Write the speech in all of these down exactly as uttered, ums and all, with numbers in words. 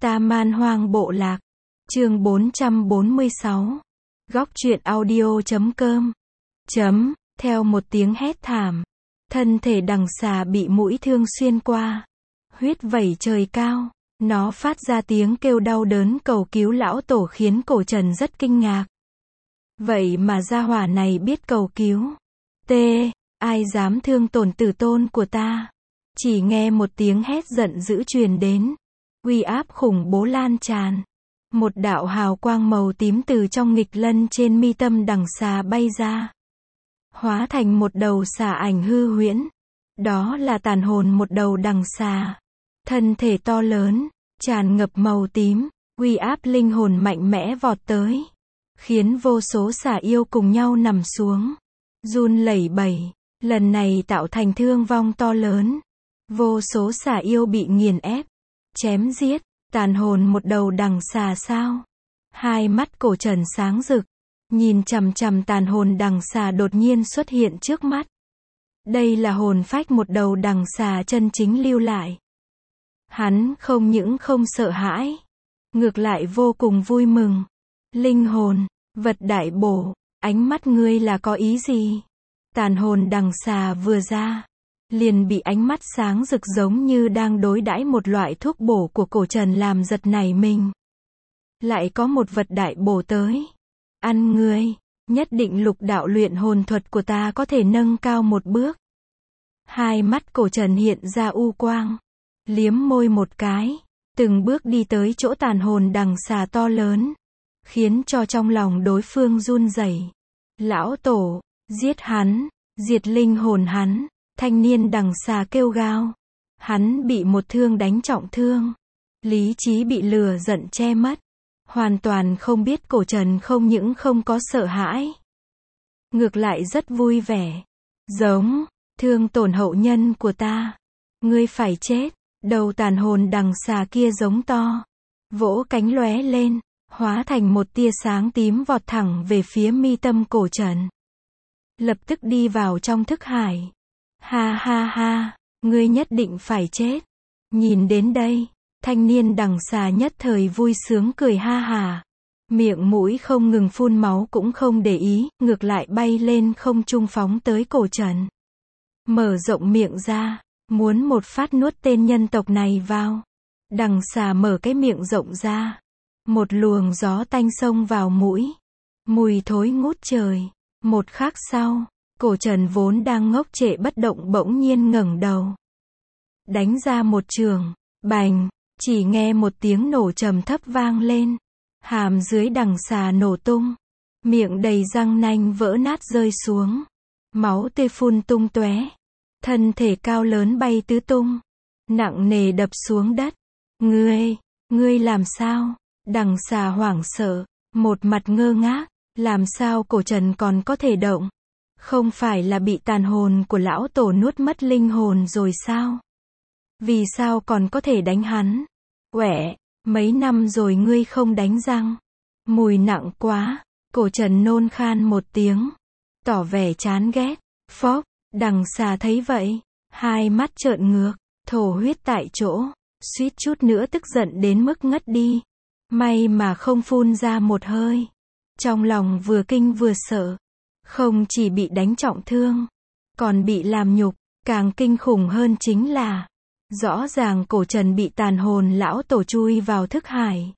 Ta Man Hoang Bộ Lạc. Chương bốn trăm bốn mươi sáu. Góc truyện audio chấm com. Chấm, theo một tiếng hét thảm. Thân thể đằng xà bị mũi thương xuyên qua. Huyết vẩy trời cao. Nó phát ra tiếng kêu đau đớn cầu cứu lão tổ khiến cổ Trần rất kinh ngạc. Vậy mà gia hỏa này biết cầu cứu. T. Ai dám thương tổn tử tôn của ta? Chỉ nghe một tiếng hét giận dữ truyền đến. Uy áp khủng bố lan tràn. Một đạo hào quang màu tím từ trong nghịch lân trên mi tâm đằng xà bay ra. Hóa thành một đầu xà ảnh hư huyễn. Đó là tàn hồn một đầu đằng xà. Thân thể to lớn, tràn ngập màu tím, uy áp linh hồn mạnh mẽ vọt tới. Khiến vô số xà yêu cùng nhau nằm xuống. Run lẩy bẩy, lần này tạo thành thương vong to lớn. Vô số xà yêu bị nghiền ép, chém giết, tàn hồn một đầu đằng xà sao? Hai mắt cổ Trần sáng rực, nhìn chằm chằm tàn hồn đằng xà đột nhiên xuất hiện trước mắt. Đây là hồn phách một đầu đằng xà chân chính lưu lại. Hắn không những không sợ hãi, ngược lại vô cùng vui mừng. Linh hồn, vật đại bổ, ánh mắt ngươi là có ý gì? Tàn hồn đằng xà vừa ra, liền bị ánh mắt sáng rực giống như đang đối đãi một loại thuốc bổ của cổ Trần làm giật nảy mình. Lại có một vật đại bổ tới. Ăn ngươi, nhất định lục đạo luyện hồn thuật của ta có thể nâng cao một bước. Hai mắt cổ Trần hiện ra u quang, liếm môi một cái, từng bước đi tới chỗ tàn hồn đằng xà to lớn, khiến cho trong lòng đối phương run rẩy. Lão tổ, giết hắn, diệt linh hồn hắn. Thanh niên đằng xà kêu gào. Hắn bị một thương đánh trọng thương. Lý trí bị lừa giận che mất. Hoàn toàn không biết cổ Trần không những không có sợ hãi. Ngược lại rất vui vẻ. Giống, thương tổn hậu nhân của ta. Ngươi phải chết. Đầu tàn hồn đằng xà kia giống to. Vỗ cánh lóe lên. Hóa thành một tia sáng tím vọt thẳng về phía mi tâm cổ Trần. Lập tức đi vào trong thức hải. Ha ha ha, ngươi nhất định phải chết. Nhìn đến đây, thanh niên đằng xà nhất thời vui sướng cười ha hà. Miệng mũi không ngừng phun máu cũng không để ý, ngược lại bay lên không trung phóng tới cổ Trần. Mở rộng miệng ra, muốn một phát nuốt tên nhân tộc này vào. Đằng xà mở cái miệng rộng ra. Một luồng gió tanh xông vào mũi. Mùi thối ngút trời. Một khắc sau, cổ Trần vốn đang ngốc trệ bất động bỗng nhiên ngẩng đầu. Đánh ra một trường, bành, chỉ nghe một tiếng nổ trầm thấp vang lên. Hàm dưới đằng xà nổ tung. Miệng đầy răng nanh vỡ nát rơi xuống. Máu tươi phun tung tóe. Thân thể cao lớn bay tứ tung. Nặng nề đập xuống đất. Ngươi, ngươi làm sao? Đằng xà hoảng sợ, một mặt ngơ ngác. Làm sao cổ Trần còn có thể động? Không phải là bị tàn hồn của lão tổ nuốt mất linh hồn rồi sao? Vì sao còn có thể đánh hắn? Quẻ, mấy năm rồi ngươi không đánh răng. Mùi nặng quá. Cổ Trần nôn khan một tiếng. Tỏ vẻ chán ghét. Phốc, đằng xà thấy vậy. Hai mắt trợn ngược. Thổ huyết tại chỗ. Suýt chút nữa tức giận đến mức ngất đi. May mà không phun ra một hơi. Trong lòng vừa kinh vừa sợ. Không chỉ bị đánh trọng thương, còn bị làm nhục. Càng kinh khủng hơn chính là, rõ ràng cổ Trần bị tàn hồn lão tổ chui vào thức hải.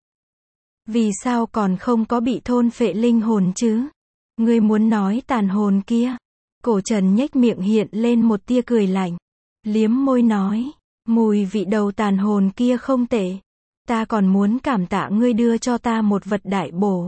Vì sao còn không có bị thôn phệ linh hồn chứ? Ngươi muốn nói tàn hồn kia? Cổ Trần nhếch miệng hiện lên một tia cười lạnh. Liếm môi nói, mùi vị đầu tàn hồn kia không tệ. Ta còn muốn cảm tạ ngươi đưa cho ta một vật đại bổ.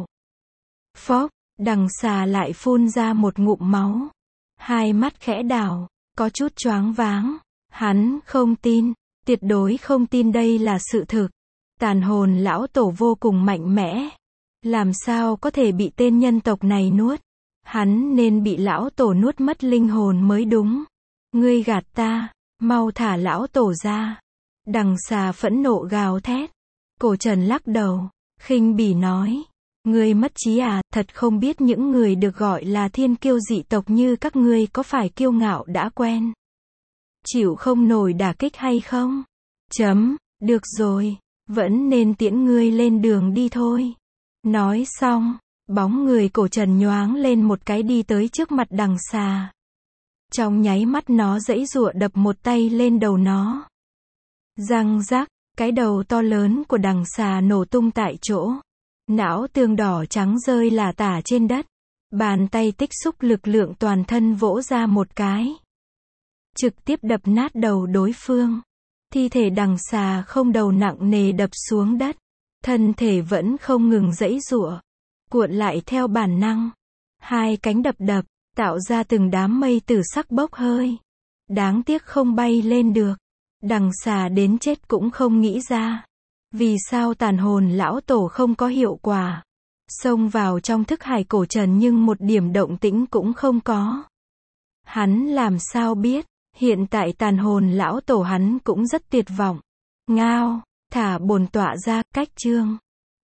Phốc, đằng xà lại phun ra một ngụm máu. Hai mắt khẽ đảo, có chút choáng váng. Hắn không tin, tuyệt đối không tin đây là sự thực. Tàn hồn lão tổ vô cùng mạnh mẽ. Làm sao có thể bị tên nhân tộc này nuốt? Hắn nên bị lão tổ nuốt mất linh hồn mới đúng. Ngươi gạt ta, mau thả lão tổ ra. Đằng xà phẫn nộ gào thét. Cổ Trần lắc đầu, khinh bỉ nói. Ngươi mất trí à, thật không biết những người được gọi là thiên kiêu dị tộc như các ngươi có phải kiêu ngạo đã quen. Chịu không nổi đả kích hay không? Chấm, được rồi, Vẫn nên tiễn ngươi lên đường đi thôi. Nói xong, bóng người cổ trần nhoáng lên một cái đi tới trước mặt đằng xà. Trong nháy mắt nó giãy giụa đập một tay lên đầu nó. Răng rắc, cái đầu to lớn của đằng xà nổ tung tại chỗ. Não tương đỏ trắng rơi lả tả trên đất. Bàn tay tích xúc lực lượng toàn thân vỗ ra một cái. Trực tiếp đập nát đầu đối phương. Thi thể đằng xà không đầu nặng nề đập xuống đất. Thân thể vẫn không ngừng giãy giụa. Cuộn lại theo bản năng. Hai cánh đập đập, tạo ra từng đám mây tử sắc bốc hơi. Đáng tiếc không bay lên được. Đằng xà đến chết cũng không nghĩ ra. Vì sao tàn hồn lão tổ không có hiệu quả. Xông vào trong thức hải cổ trần nhưng một điểm động tĩnh cũng không có. Hắn làm sao biết, hiện tại tàn hồn lão tổ hắn cũng rất tuyệt vọng. Ngao, thả bổn tọa ra, cách chương.